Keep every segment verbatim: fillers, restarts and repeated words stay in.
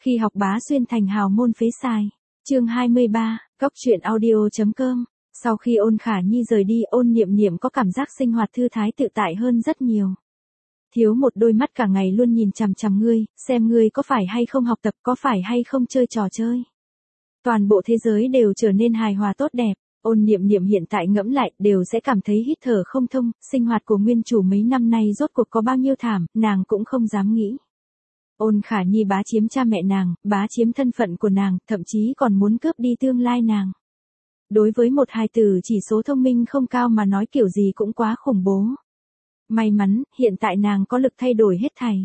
Khi học bá xuyên thành hào môn phế sai. Chương hai mươi ba, Góc truyện audio.com. Sau khi Ôn Khả Nhi rời đi, Ôn Niệm Niệm có cảm giác sinh hoạt thư thái tự tại hơn rất nhiều. Thiếu một đôi mắt cả ngày luôn nhìn chằm chằm ngươi, xem ngươi có phải hay không học tập, có phải hay không chơi trò chơi. Toàn bộ thế giới đều trở nên hài hòa tốt đẹp. Ôn Niệm Niệm hiện tại ngẫm lại, đều sẽ cảm thấy hít thở không thông, sinh hoạt của nguyên chủ mấy năm nay rốt cuộc có bao nhiêu thảm, nàng cũng không dám nghĩ. Ôn Khả Nhi bá chiếm cha mẹ nàng, bá chiếm thân phận của nàng, thậm chí còn muốn cướp đi tương lai nàng. Đối với một hài tử chỉ số thông minh không cao mà nói kiểu gì cũng quá khủng bố. May mắn, hiện tại nàng có lực thay đổi hết thảy.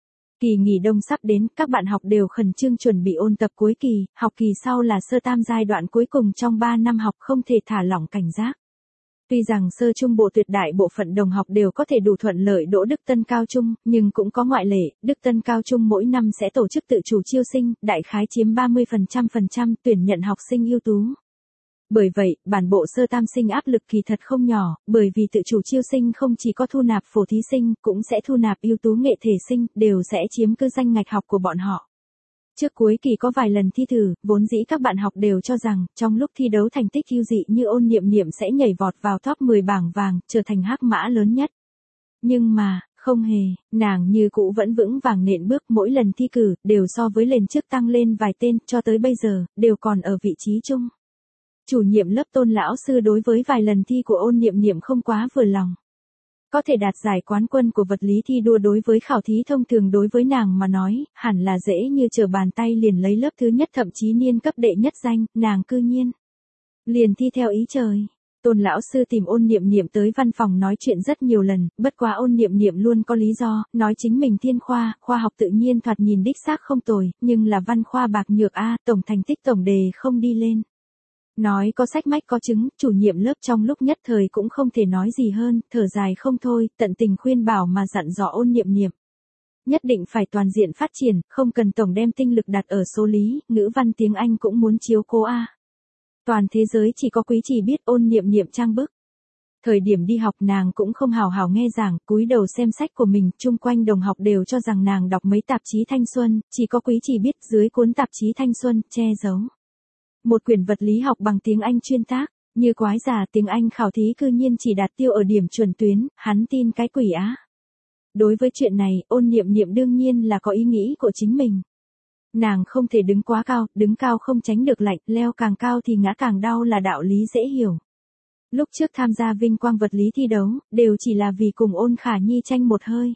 Kỳ nghỉ đông sắp đến, các bạn học đều khẩn trương chuẩn bị ôn tập cuối kỳ, học kỳ sau là sơ tam giai đoạn cuối cùng trong ba năm học, không thể thả lỏng cảnh giác. Tuy rằng sơ trung bộ tuyệt đại bộ phận đồng học đều có thể đủ thuận lợi đỗ Đức Tân Cao Trung, nhưng cũng có ngoại lệ, Đức Tân Cao Trung mỗi năm sẽ tổ chức tự chủ chiêu sinh, đại khái chiếm ba mươi phần trăm phần trăm tuyển nhận học sinh ưu tú. Bởi vậy, bản bộ sơ tam sinh áp lực kỳ thật không nhỏ, bởi vì tự chủ chiêu sinh không chỉ có thu nạp phổ thí sinh, cũng sẽ thu nạp ưu tú nghệ thể sinh, đều sẽ chiếm cứ danh ngạch học của bọn họ. Trước cuối kỳ có vài lần thi thử, vốn dĩ các bạn học đều cho rằng, trong lúc thi đấu thành tích ưu dị như Ôn Niệm Niệm sẽ nhảy vọt vào top mười bảng vàng, trở thành hắc mã lớn nhất. Nhưng mà, không hề, nàng như cũ vẫn vững vàng nện bước, mỗi lần thi cử, đều so với lần trước tăng lên vài tên, cho tới bây giờ, đều còn ở vị trí chung. Chủ nhiệm lớp Tôn lão sư đối với vài lần thi của Ôn Niệm Niệm không quá vừa lòng. Có thể đạt giải quán quân của vật lý thi đua đối với khảo thí thông thường đối với nàng mà nói, hẳn là dễ như trở bàn tay liền lấy lớp thứ nhất thậm chí niên cấp đệ nhất danh, nàng cư nhiên liền thi theo ý trời. Tôn lão sư tìm Ôn Niệm Niệm tới văn phòng nói chuyện rất nhiều lần, bất quá Ôn Niệm Niệm luôn có lý do, nói chính mình thiên khoa, khoa học tự nhiên thoạt nhìn đích xác không tồi, nhưng là văn khoa bạc nhược a, tổng thành tích tổng đề không đi lên. Nói có sách mách có chứng, chủ nhiệm lớp trong lúc nhất thời cũng không thể nói gì hơn, thở dài không thôi, tận tình khuyên bảo mà dặn dò Ôn Niệm Niệm. Nhất định phải toàn diện phát triển, không cần tổng đem tinh lực đặt ở số lý, ngữ văn tiếng Anh cũng muốn chiếu cố a. Toàn thế giới chỉ có quý chỉ biết Ôn Niệm Niệm trang bức. Thời điểm đi học nàng cũng không hào hào nghe giảng, cúi đầu xem sách của mình, chung quanh đồng học đều cho rằng nàng đọc mấy tạp chí thanh xuân, chỉ có quý chỉ biết dưới cuốn tạp chí thanh xuân, che giấu một quyển vật lý học bằng tiếng Anh chuyên tác, như quái giả tiếng Anh khảo thí cư nhiên chỉ đạt tiêu ở điểm chuẩn tuyến, hắn tin cái quỷ á. Đối với chuyện này, Ôn Niệm Niệm đương nhiên là có ý nghĩ của chính mình. Nàng không thể đứng quá cao, đứng cao không tránh được lạnh, leo càng cao thì ngã càng đau là đạo lý dễ hiểu. Lúc trước tham gia vinh quang vật lý thi đấu, đều chỉ là vì cùng Ôn Khả Nhi tranh một hơi.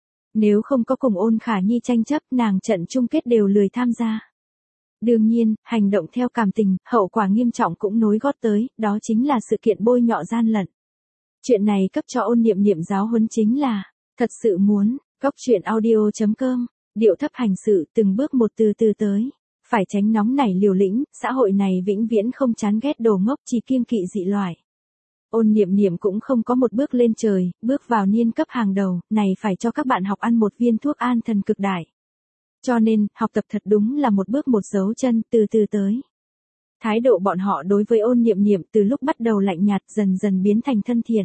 Nếu không có cùng Ôn Khả Nhi tranh chấp, nàng trận chung kết đều lười tham gia. Đương nhiên, hành động theo cảm tình, hậu quả nghiêm trọng cũng nối gót tới, đó chính là sự kiện bôi nhọ gian lận. Chuyện này cấp cho Ôn Niệm Niệm giáo huấn chính là, thật sự muốn, Góc truyện audio.com, điệu thấp hành sự, từng bước một từ từ tới. Phải tránh nóng nảy liều lĩnh, xã hội này vĩnh viễn không chán ghét đồ ngốc, chỉ kiêng kỵ dị loại. Ôn Niệm Niệm cũng không có một bước lên trời, bước vào niên cấp hàng đầu, này phải cho các bạn học ăn một viên thuốc an thần cực đại. Cho nên, học tập thật đúng là một bước một dấu chân, từ từ tới. Thái độ bọn họ đối với Ôn Niệm Niệm từ lúc bắt đầu lạnh nhạt dần dần biến thành thân thiện.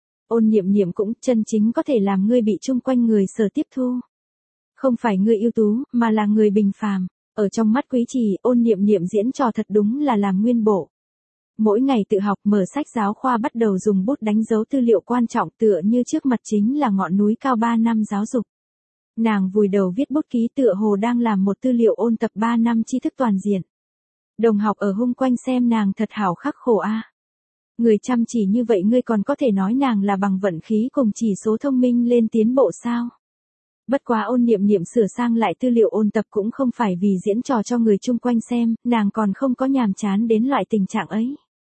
Ôn Niệm Niệm cũng chân chính có thể làm ngươi bị chung quanh người sở tiếp thu. Không phải người ưu tú, mà là người bình phàm. Ở trong mắt quý trì, Ôn Niệm Niệm diễn trò thật đúng là làm nguyên bộ. Mỗi ngày tự học, mở sách giáo khoa bắt đầu dùng bút đánh dấu tư liệu quan trọng, tựa như trước mặt chính là ngọn núi cao ba năm giáo dục. Nàng vùi đầu viết bút ký tựa hồ đang làm một tư liệu ôn tập ba năm tri thức toàn diện. Đồng học ở hung quanh xem nàng thật hảo khắc khổ a. Người chăm chỉ như vậy ngươi còn có thể nói nàng là bằng vận khí cùng chỉ số thông minh lên tiến bộ sao? Bất quá Ôn Niệm Niệm sửa sang lại tư liệu ôn tập cũng không phải vì diễn trò cho người chung quanh xem, nàng còn không có nhàm chán đến loại tình trạng ấy.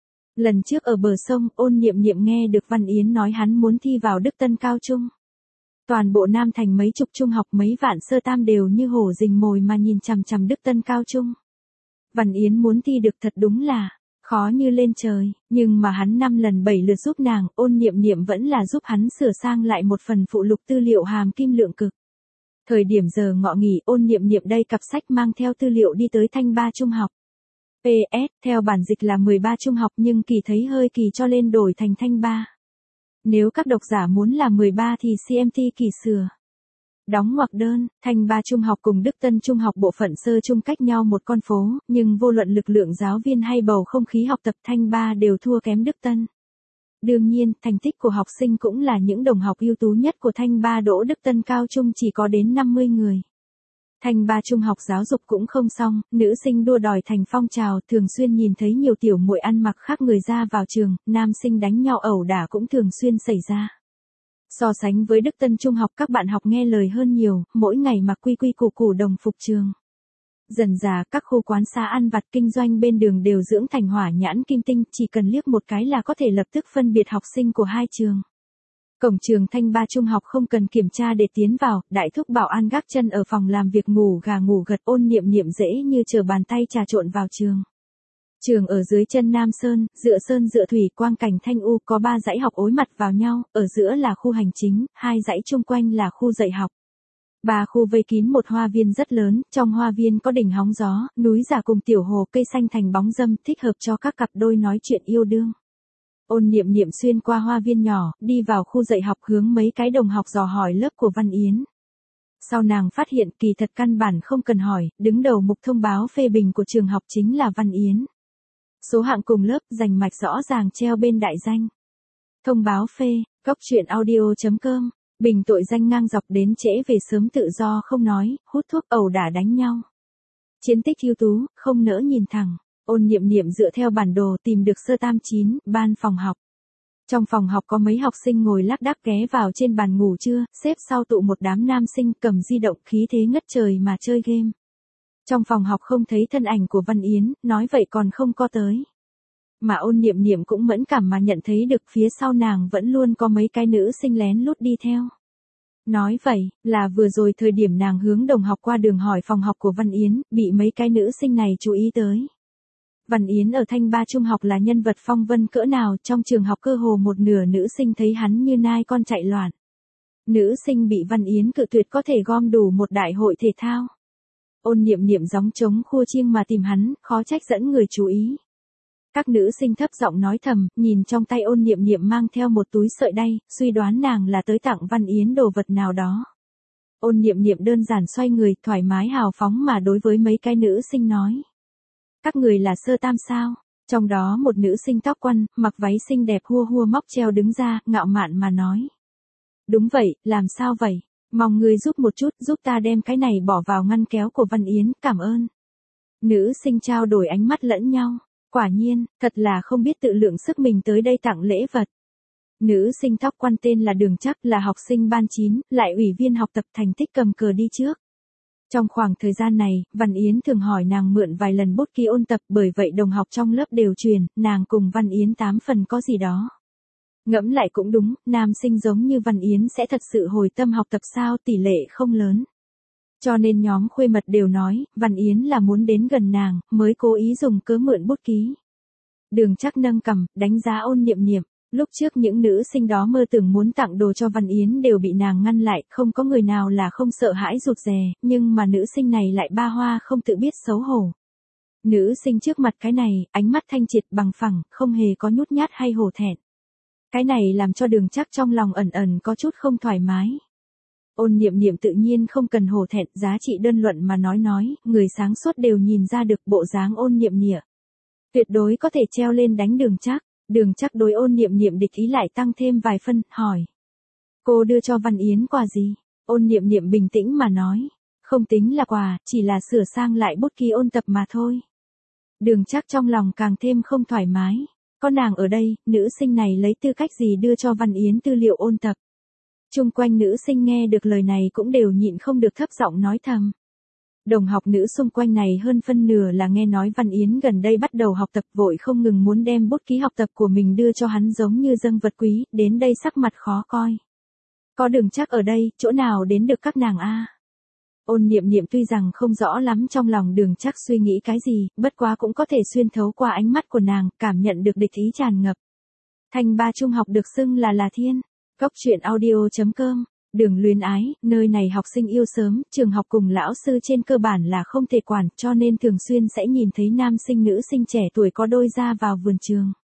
Lần trước ở bờ sông, Ôn Niệm Niệm nghe được Văn Yến nói hắn muốn thi vào Đức Tân Cao Trung. Toàn bộ Nam Thành mấy chục trung học mấy vạn sơ tam đều như hổ rình mồi mà nhìn chằm chằm Đức Tân Cao Trung. Văn Yến muốn thi được thật đúng là khó như lên trời, nhưng mà hắn năm lần bảy lượt giúp nàng, Ôn Niệm Niệm vẫn là giúp hắn sửa sang lại một phần phụ lục tư liệu hàm kim lượng cực. Thời điểm giờ ngọ nghỉ, Ôn Niệm Niệm đây cặp sách mang theo tư liệu đi tới Thanh Ba Trung học. pê ét, theo bản dịch là mười ba trung học nhưng kỳ thấy hơi kỳ cho lên đổi thành Thanh Ba. Nếu các độc giả muốn là mười ba thì xê em tê kỳ sửa. Đóng ngoặc đơn, Thanh Ba Trung học cùng Đức Tân Trung học bộ phận sơ trung cách nhau một con phố, nhưng vô luận lực lượng giáo viên hay bầu không khí học tập Thanh Ba đều thua kém Đức Tân. Đương nhiên, thành tích của học sinh cũng là những đồng học ưu tú nhất của Thanh Ba đỗ Đức Tân cao trung chỉ có đến năm mươi người. Thanh Ba Trung học giáo dục cũng không xong, nữ sinh đua đòi thành phong trào, thường xuyên nhìn thấy nhiều tiểu muội ăn mặc khác người ra vào trường, nam sinh đánh nhau ẩu đả cũng thường xuyên xảy ra. So sánh với Đức Tân Trung học các bạn học nghe lời hơn nhiều, mỗi ngày mặc quy quy củ củ đồng phục trường. Dần dà các khu quán xá ăn vặt kinh doanh bên đường đều dưỡng thành hỏa nhãn kim tinh, chỉ cần liếc một cái là có thể lập tức phân biệt học sinh của hai trường. Cổng trường Thanh Ba Trung học không cần kiểm tra để tiến vào, đại thúc bảo an gác chân ở phòng làm việc ngủ gà ngủ gật, Ôn Niệm Niệm dễ như trở bàn tay trà trộn vào trường. Trường ở dưới chân Nam Sơn, dựa sơn dựa thủy, quang cảnh thanh u, có ba dãy học ối mặt vào nhau, ở giữa là khu hành chính, hai dãy chung quanh là khu dạy học. Ba khu vây kín một hoa viên rất lớn, trong hoa viên có đỉnh hóng gió, núi giả cùng tiểu hồ, cây xanh thành bóng râm, thích hợp cho các cặp đôi nói chuyện yêu đương. Ôn Niệm Niệm xuyên qua hoa viên nhỏ, đi vào khu dạy học hướng mấy cái đồng học dò hỏi lớp của Văn Yến. Sau nàng phát hiện kỳ thật căn bản không cần hỏi, đứng đầu mục thông báo phê bình của trường học chính là Văn Yến. Số hạng cùng lớp rành mạch rõ ràng treo bên đại danh. Thông báo phê, cóc truyện audio chấm com, bình tội danh ngang dọc đến trễ về sớm tự do không nói, hút thuốc ẩu đả đánh nhau. Chiến tích ưu tú, không nỡ nhìn thẳng. Ôn Niệm Niệm dựa theo bản đồ tìm được sơ tam chín, ban phòng học. Trong phòng học có mấy học sinh ngồi lác đác ghé vào trên bàn ngủ trưa, xếp sau tụ một đám nam sinh cầm di động khí thế ngất trời mà chơi game. Trong phòng học không thấy thân ảnh của Văn Yến, nói vậy còn không có tới. Mà Ôn Niệm Niệm cũng mẫn cảm mà nhận thấy được phía sau nàng vẫn luôn có mấy cái nữ sinh lén lút đi theo. Nói vậy, là vừa rồi thời điểm nàng hướng đồng học qua đường hỏi phòng học của Văn Yến, bị mấy cái nữ sinh này chú ý tới. Văn Yến ở Thanh Ba Trung học là nhân vật phong vân cỡ nào, trong trường học cơ hồ một nửa nữ sinh thấy hắn như nai con chạy loạn. Nữ sinh bị Văn Yến cự tuyệt có thể gom đủ một đại hội thể thao. Ôn Niệm Niệm gióng trống khua chiêng mà tìm hắn, khó trách dẫn người chú ý. Các nữ sinh thấp giọng nói thầm, nhìn trong tay Ôn Niệm Niệm mang theo một túi sợi đay, suy đoán nàng là tới tặng Văn Yến đồ vật nào đó. Ôn Niệm Niệm đơn giản xoay người, thoải mái hào phóng mà đối với mấy cái nữ sinh nói. Các người là sơ tam sao? Trong đó một nữ sinh tóc quăn, mặc váy xinh đẹp hua hua móc treo đứng ra, ngạo mạn mà nói. Đúng vậy, làm sao vậy? Mong người giúp một chút, giúp ta đem cái này bỏ vào ngăn kéo của Văn Yến, cảm ơn. Nữ sinh trao đổi ánh mắt lẫn nhau. Quả nhiên, thật là không biết tự lượng sức mình tới đây tặng lễ vật. Nữ sinh tóc quăn tên là Đường Chắc, là học sinh ban chín, lại ủy viên học tập, thành tích cầm cờ đi trước. Trong khoảng thời gian này, Văn Yến thường hỏi nàng mượn vài lần bút ký ôn tập, bởi vậy đồng học trong lớp đều truyền, nàng cùng Văn Yến tám phần có gì đó. Ngẫm lại cũng đúng, nam sinh giống như Văn Yến sẽ thật sự hồi tâm học tập sao, tỷ lệ không lớn. Cho nên nhóm khuê mật đều nói, Văn Yến là muốn đến gần nàng, mới cố ý dùng cớ mượn bút ký. Đường Chắc nâng cằm, đánh giá Ôn Niệm Niệm. Lúc trước những nữ sinh đó mơ tưởng muốn tặng đồ cho Văn Yến đều bị nàng ngăn lại, không có người nào là không sợ hãi rụt rè, nhưng mà nữ sinh này lại ba hoa không tự biết xấu hổ. Nữ sinh trước mặt cái này, ánh mắt thanh triệt bằng phẳng, không hề có nhút nhát hay hổ thẹn. Cái này làm cho Đường Chắc trong lòng ẩn ẩn có chút không thoải mái. Ôn Niệm Niệm tự nhiên không cần hổ thẹn, giá trị đơn luận mà nói nói, người sáng suốt đều nhìn ra được bộ dáng Ôn Niệm Niệm. Tuyệt đối có thể treo lên đánh Đường Chắc. Đường Chắc đối Ôn Niệm Niệm địch ý lại tăng thêm vài phân, hỏi. Cô đưa cho Văn Yến quà gì? Ôn Niệm Niệm bình tĩnh mà nói. Không tính là quà, chỉ là sửa sang lại bút ký ôn tập mà thôi. Đường Chắc trong lòng càng thêm không thoải mái. Có nàng ở đây, nữ sinh này lấy tư cách gì đưa cho Văn Yến tư liệu ôn tập? Chung quanh nữ sinh nghe được lời này cũng đều nhịn không được thấp giọng nói thầm. Đồng học nữ xung quanh này hơn phân nửa là nghe nói Văn Yến gần đây bắt đầu học tập, vội không ngừng muốn đem bút ký học tập của mình đưa cho hắn giống như dâng vật quý, đến đây sắc mặt khó coi. Có Đường Chắc ở đây, chỗ nào đến được các nàng a? Ôn Niệm Niệm tuy rằng không rõ lắm trong lòng Đường Chắc suy nghĩ cái gì, bất quá cũng có thể xuyên thấu qua ánh mắt của nàng, cảm nhận được địch ý tràn ngập. Thanh Ba Trung học được xưng là là thiên. Cóc truyện audio chấm com, Đường Luyến Ái, nơi này học sinh yêu sớm, trường học cùng lão sư trên cơ bản là không thể quản, cho nên thường xuyên sẽ nhìn thấy nam sinh nữ sinh trẻ tuổi có đôi ra vào vườn trường.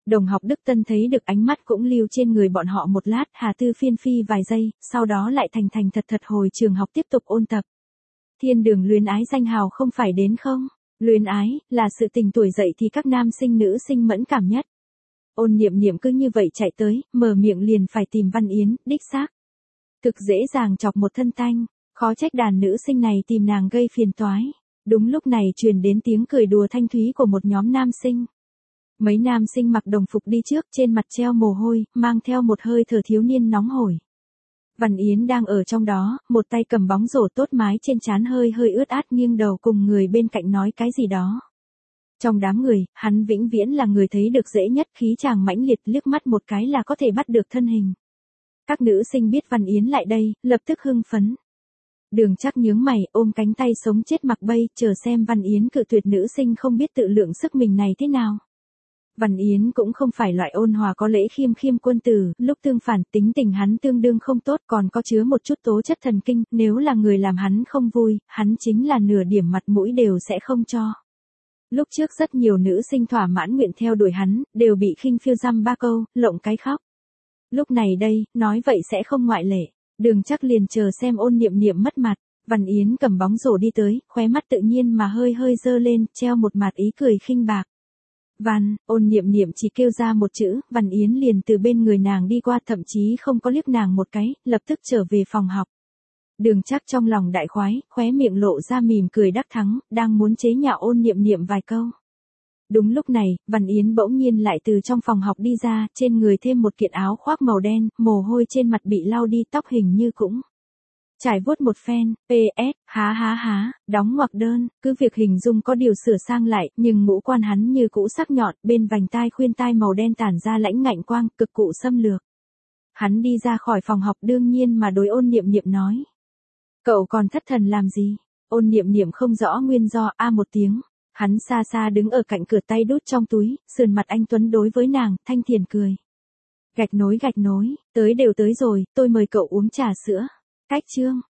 Đồng học Đức Tân thấy được ánh mắt cũng lưu trên người bọn họ một lát, Hà Tư phiên phi vài giây, sau đó lại thành thành thật thật hồi trường học tiếp tục ôn tập. Thiên đường luyến ái danh hào không phải đến không? Luyến ái, là sự tình tuổi dậy thì các nam sinh nữ sinh mẫn cảm nhất. Ôn Niệm Niệm cứ như vậy chạy tới, mở miệng liền phải tìm Văn Yến, đích xác. Thực dễ dàng chọc một thân tanh, khó trách đàn nữ sinh này tìm nàng gây phiền toái. Đúng lúc này truyền đến tiếng cười đùa thanh thúy của một nhóm nam sinh. Mấy nam sinh mặc đồng phục đi trước, trên mặt treo mồ hôi, mang theo một hơi thở thiếu niên nóng hổi. Văn Yến đang ở trong đó, một tay cầm bóng rổ tốt mái trên trán hơi hơi ướt át nghiêng đầu cùng người bên cạnh nói cái gì đó. Trong đám người, hắn vĩnh viễn là người thấy được dễ nhất, khí chàng mãnh liệt, liếc mắt một cái là có thể bắt được thân hình. Các nữ sinh biết Văn Yến lại đây, lập tức hưng phấn. Đường Trác nhướng mày, ôm cánh tay sống chết mặc bay, chờ xem Văn Yến cự tuyệt nữ sinh không biết tự lượng sức mình này thế nào. Văn Yến cũng không phải loại ôn hòa có lễ khiêm khiêm quân tử, lúc tương phản tính tình hắn tương đương không tốt, còn có chứa một chút tố chất thần kinh, nếu là người làm hắn không vui, hắn chính là nửa điểm mặt mũi đều sẽ không cho. Lúc trước rất nhiều nữ sinh thỏa mãn nguyện theo đuổi hắn, đều bị khinh phiêu dăm ba câu, lộng cái khóc. Lúc này đây, nói vậy sẽ không ngoại lệ. Đường Trác liền chờ xem Ôn Niệm Niệm mất mặt. Văn Yến cầm bóng rổ đi tới, khóe mắt tự nhiên mà hơi hơi dơ lên, treo một mặt ý cười khinh bạc. Văn, Ôn Niệm Niệm chỉ kêu ra một chữ, Văn Yến liền từ bên người nàng đi qua, thậm chí không có liếc nàng một cái, lập tức trở về phòng học. Đường Trác trong lòng đại khoái, khóe miệng lộ ra mỉm cười đắc thắng, đang muốn chế nhạo Ôn Niệm Niệm vài câu. Đúng lúc này, Văn Yến bỗng nhiên lại từ trong phòng học đi ra, trên người thêm một kiện áo khoác màu đen, mồ hôi trên mặt bị lau đi, tóc hình như cũng trải vuốt một phen. pê ét, há há há, đóng ngoặc đơn, cứ việc hình dung có điều sửa sang lại, nhưng ngũ quan hắn như cũ sắc nhọn, bên vành tai khuyên tai màu đen tản ra lãnh ngạnh quang, cực cụ xâm lược. Hắn đi ra khỏi phòng học đương nhiên mà đối Ôn Niệm Niệm nói. Cậu còn thất thần làm gì? Ôn Niệm Niệm không rõ nguyên do, a một tiếng. Hắn xa xa đứng ở cạnh cửa, tay đút trong túi, sườn mặt anh tuấn đối với nàng, thanh thiền cười. Gạch nối gạch nối, tới đều tới rồi, tôi mời cậu uống trà sữa. Cách chương.